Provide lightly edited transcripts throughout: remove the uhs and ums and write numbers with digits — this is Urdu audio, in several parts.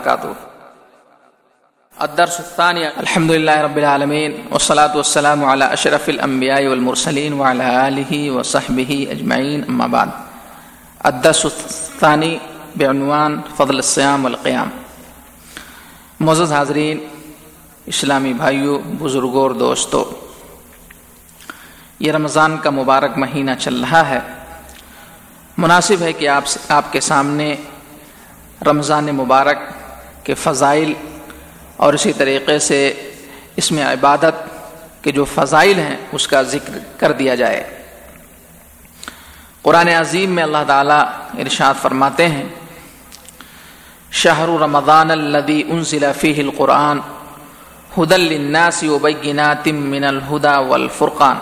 الدرس الثاني الحمد لله رب العالمين والصلاة والسلام على أشرف الأنبياء والمرسلين وعلى آله وصحبه أجمعين أما بعد. الدرس الثاني بعنوان فضل الصيام والقيام. معزز حاضرین، اسلامی بھائیوں، بزرگوں اور دوستوں، یہ رمضان کا مبارک مہینہ چل رہا ہے. مناسب ہے کہ آپ کے سامنے رمضان مبارک کے فضائل اور اسی طریقے سے اس میں عبادت کے جو فضائل ہیں اس کا ذکر کر دیا جائے. قرآن عظیم میں اللہ تعالیٰ ارشاد فرماتے ہیں: شہر رمضان الذی انزل فیہ القرآن ھدی للناس وبینات من الھدی والفرقان،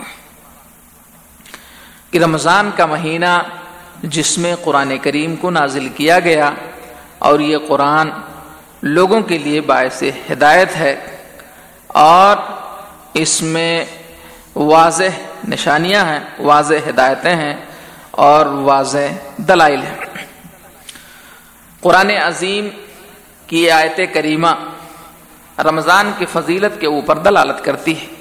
کہ رمضان کا مہینہ جس میں قرآن کریم کو نازل کیا گیا اور یہ قرآن لوگوں کے لیے باعث ہدایت ہے اور اس میں واضح نشانیاں ہیں، واضح ہدایتیں ہیں اور واضح دلائل ہیں. قرآن عظیم کی آیت کریمہ رمضان کی فضیلت کے اوپر دلالت کرتی ہے،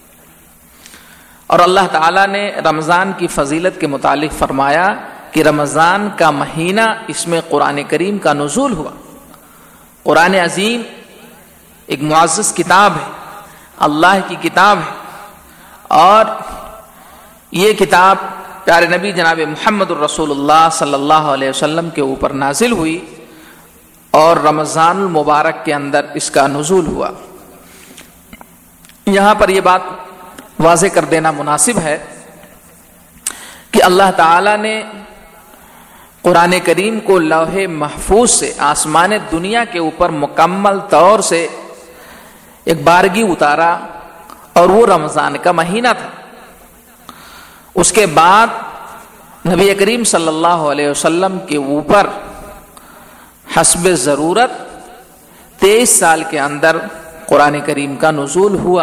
اور اللہ تعالیٰ نے رمضان کی فضیلت کے متعلق فرمایا کہ رمضان کا مہینہ اس میں قرآن کریم کا نزول ہوا. قرآن عظیم ایک معزز کتاب ہے، اللہ کی کتاب ہے، اور یہ کتاب پیارے نبی جناب محمد الرسول اللہ صلی اللہ علیہ وسلم کے اوپر نازل ہوئی اور رمضان المبارک کے اندر اس کا نزول ہوا. یہاں پر یہ بات واضح کر دینا مناسب ہے کہ اللہ تعالی نے قرآن کریم کو لوح محفوظ سے آسمان دنیا کے اوپر مکمل طور سے ایک بارگی اتارا، اور وہ رمضان کا مہینہ تھا. اس کے بعد نبی کریم صلی اللہ علیہ وسلم کے اوپر حسب ضرورت 23 سال کے اندر قرآن کریم کا نزول ہوا.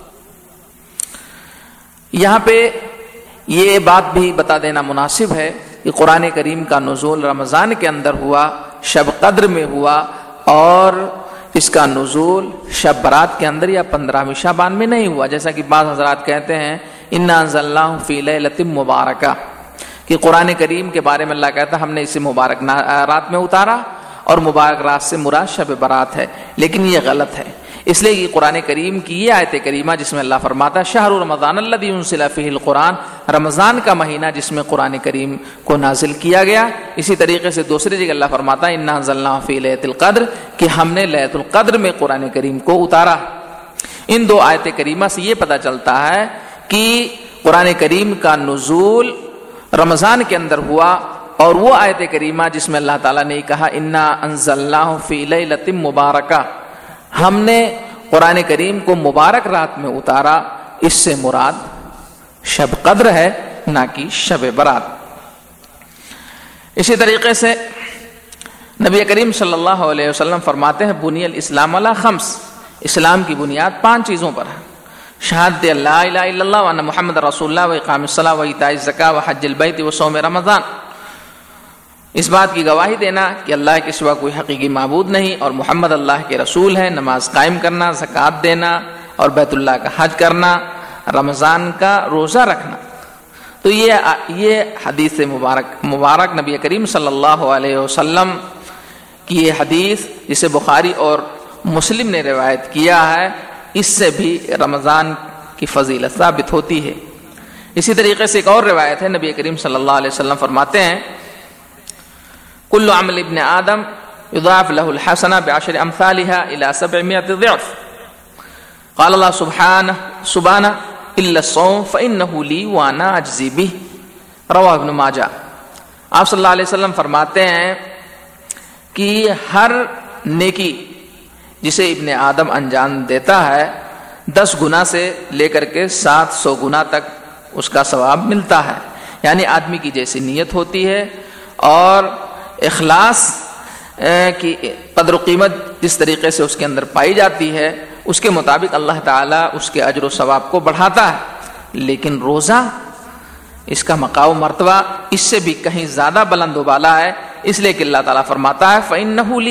یہاں پہ یہ بات بھی بتا دینا مناسب ہے کہ قرآن کریم کا نزول رمضان کے اندر ہوا، شب قدر میں ہوا، اور اس کا نزول شب برات کے اندر یا 15ویں شعبان میں نہیں ہوا، جیسا کہ بعض حضرات کہتے ہیں انا انزلناہ فی لیلۃ مبارکہ، کہ قرآن کریم کے بارے میں اللہ کہتا ہے ہم نے اسے مبارک رات میں اتارا، اور مبارک رات سے مراد شب برات ہے. لیکن یہ غلط ہے، اس لیے یہ قرآن کریم کی یہ آیت کریمہ جس میں اللہ فرماتا ہے شہر رمضان الذی انزل فیہ القرآن، رمضان کا مہینہ جس میں قرآن کریم کو نازل کیا گیا. اسی طریقے سے دوسری جگہ اللہ فرماتا ہے انا انزلناہ فی لیلۃ القدر، کہ ہم نے لیلۃ القدر میں قرآن کریم کو اتارا. ان دو آیت کریمہ سے یہ پتہ چلتا ہے کہ قرآن کریم کا نزول رمضان کے اندر ہوا، اور وہ آیت کریمہ جس میں اللہ تعالیٰ نے کہا انا انزلناہ فی لیلۃ مبارکہ، ہم نے قرآن کریم کو مبارک رات میں اتارا، اس سے مراد شب قدر ہے، نہ کہ شب برات. اسی طریقے سے نبی کریم صلی اللہ علیہ وسلم فرماتے ہیں بنی الاسلام علی خمس، اسلام کی بنیاد 5 چیزوں پر ہے: شہادت لا الہ الا اللہ وان محمد رسول اللہ واقام الصلاۃ وایتاء الزکاۃ وحج البیت وصوم رمضان، اس بات کی گواہی دینا کہ اللہ کے سوا کوئی حقیقی معبود نہیں اور محمد اللہ کے رسول ہے، نماز قائم کرنا، زکوٰۃ دینا اور بیت اللہ کا حج کرنا، رمضان کا روزہ رکھنا. تو یہ حدیث مبارک نبی کریم صلی اللہ علیہ وسلم کی یہ حدیث جسے بخاری اور مسلم نے روایت کیا ہے، اس سے بھی رمضان کی فضیلت ثابت ہوتی ہے. اسی طریقے سے ایک اور روایت ہے، نبی کریم صلی اللہ علیہ وسلم فرماتے ہیں کل عمل ابن آدم یضاعف له الحسنہ بعشر امثالها الى 700 ضعف. قال اللہ سبحانہ الا الصوم فانه لي وانا اجزی به. رواہ ابن ماجہ. آپ صلی اللہ علیہ وسلم فرماتے ہیں کہ ہر نیکی جسے ابن آدم انجام دیتا ہے 10 گنا سے لے کر کے 700 گنا تک اس کا ثواب ملتا ہے. یعنی آدمی کی جیسی نیت ہوتی ہے اور اخلاص کی قدر و قیمت جس طریقے سے اس کے اندر پائی جاتی ہے اس کے مطابق اللہ تعالیٰ اس کے اجر و ثواب کو بڑھاتا ہے. لیکن روزہ اس کا مقام و مرتبہ اس سے بھی کہیں زیادہ بلند و بالا ہے، اس لیے کہ اللہ تعالیٰ فرماتا ہے فَإِنَّهُ لِي،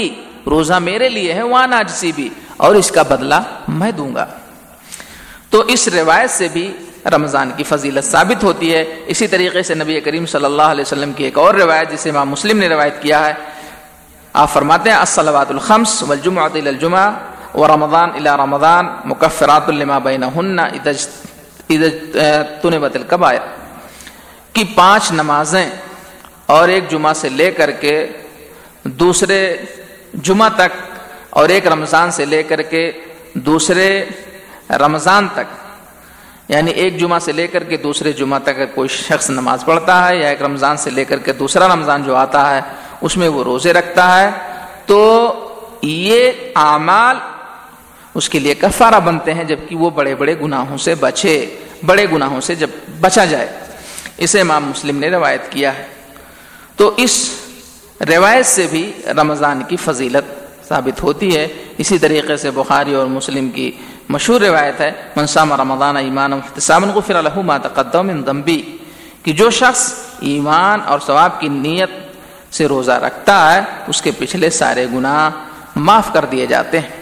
روزہ میرے لیے ہے، وانا اجزی بھی، اور اس کا بدلہ میں دوں گا۔ تو اس روایت سے بھی رمضان کی فضیلت ثابت ہوتی ہے۔ اسی طریقے سے نبی کریم صلی اللہ علیہ وسلم کی ایک اور روایت جسے امام مسلم نے روایت کیا ہے، آپ فرماتے ہیں الصلوات الخمس والجمعۃ الی الجمعہ ورمضان الی رمضان مکفرات لما بینہن اذا اجتنبت الکبائر، کہ 5 نمازیں اور ایک جمعہ سے لے کر کے دوسرے جمعہ تک اور ایک رمضان سے لے کر کے دوسرے رمضان تک، یعنی ایک جمعہ سے لے کر کے دوسرے جمعہ تک اگر کوئی شخص نماز پڑھتا ہے یا ایک رمضان سے لے کر کے دوسرا رمضان جو آتا ہے اس میں وہ روزے رکھتا ہے، تو یہ اعمال اس کے لیے کفارہ بنتے ہیں، جبکہ وہ بڑے بڑے گناہوں سے بچے، بڑے گناہوں سے جب بچا جائے۔ اسے امام مسلم نے روایت کیا ہے۔ تو اس روایت سے بھی رمضان کی فضیلت ثابت ہوتی ہے۔ اسی طریقے سے بخاری اور مسلم کی مشہور روایت ہے من صام رمضان ایمانا واحتسابا غفر له ما تقدم من ذنبه، کہ جو شخص ایمان اور ثواب کی نیت سے روزہ رکھتا ہے اس کے پچھلے سارے گناہ معاف کر دیے جاتے ہیں۔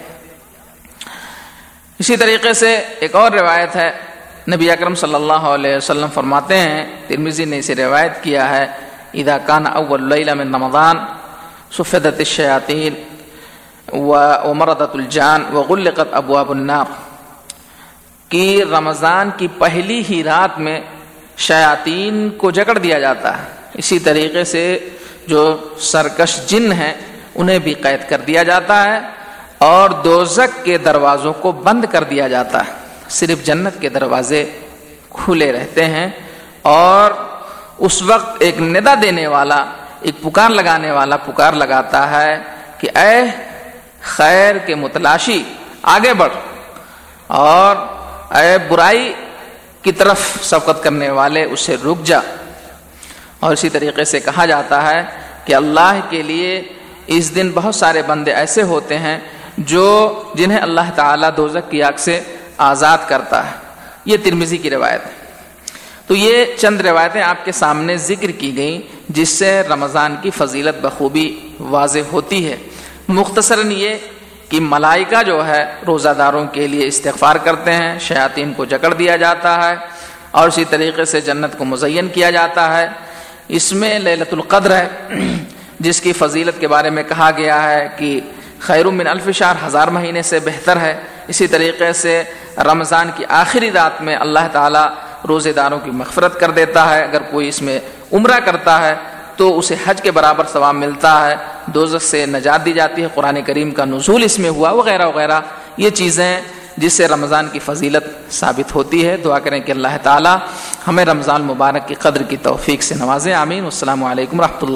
اسی طریقے سے ایک اور روایت ہے، نبی اکرم صلی اللہ علیہ وسلم فرماتے ہیں، ترمذی نے اسے روایت کیا ہے، اذا كان اول لیلہ من رمضان صفدت الشیاطین ومرضت الجان وغلقت ابواب النار، کہ رمضان کی پہلی ہی رات میں شیاطین کو جکڑ دیا جاتا ہے، اسی طریقے سے جو سرکش جن ہیں انہیں بھی قید کر دیا جاتا ہے، اور دوزخ کے دروازوں کو بند کر دیا جاتا ہے، صرف جنت کے دروازے کھلے رہتے ہیں۔ اور اس وقت ایک ندا دینے والا، ایک پکار لگانے والا پکار لگاتا ہے کہ اے خیر کے متلاشی آگے بڑھ، اور اے برائی کی طرف سبقت کرنے والے اسے رک جا۔ اور اسی طریقے سے کہا جاتا ہے کہ اللہ کے لیے اس دن بہت سارے بندے ایسے ہوتے ہیں جنہیں اللہ تعالیٰ دوزخ کی آگ سے آزاد کرتا ہے۔ یہ ترمذی کی روایت ہے۔ تو یہ چند روایتیں آپ کے سامنے ذکر کی گئیں جس سے رمضان کی فضیلت بخوبی واضح ہوتی ہے۔ مختصراً یہ کہ ملائکہ جو ہے روزہ داروں کے لیے استغفار کرتے ہیں، شیاطین کو جکڑ دیا جاتا ہے، اور اسی طریقے سے جنت کو مزین کیا جاتا ہے۔ اس میں لیلۃ القدر ہے جس کی فضیلت کے بارے میں کہا گیا ہے کہ خیر من الف شہر، 1000 مہینے سے بہتر ہے۔ اسی طریقے سے رمضان کی آخری رات میں اللہ تعالیٰ روزے داروں کی مغفرت کر دیتا ہے، اگر کوئی اس میں عمرہ کرتا ہے تو اسے حج کے برابر ثواب ملتا ہے، دوزخ سے نجات دی جاتی ہے، قرآن کریم کا نزول اس میں ہوا، وغیرہ وغیرہ۔ یہ چیزیں جس سے رمضان کی فضیلت ثابت ہوتی ہے۔ دعا کریں کہ اللہ تعالی ہمیں رمضان مبارک کی قدر کی توفیق سے نوازے، آمین۔ والسلام علیکم ورحمۃ اللہ۔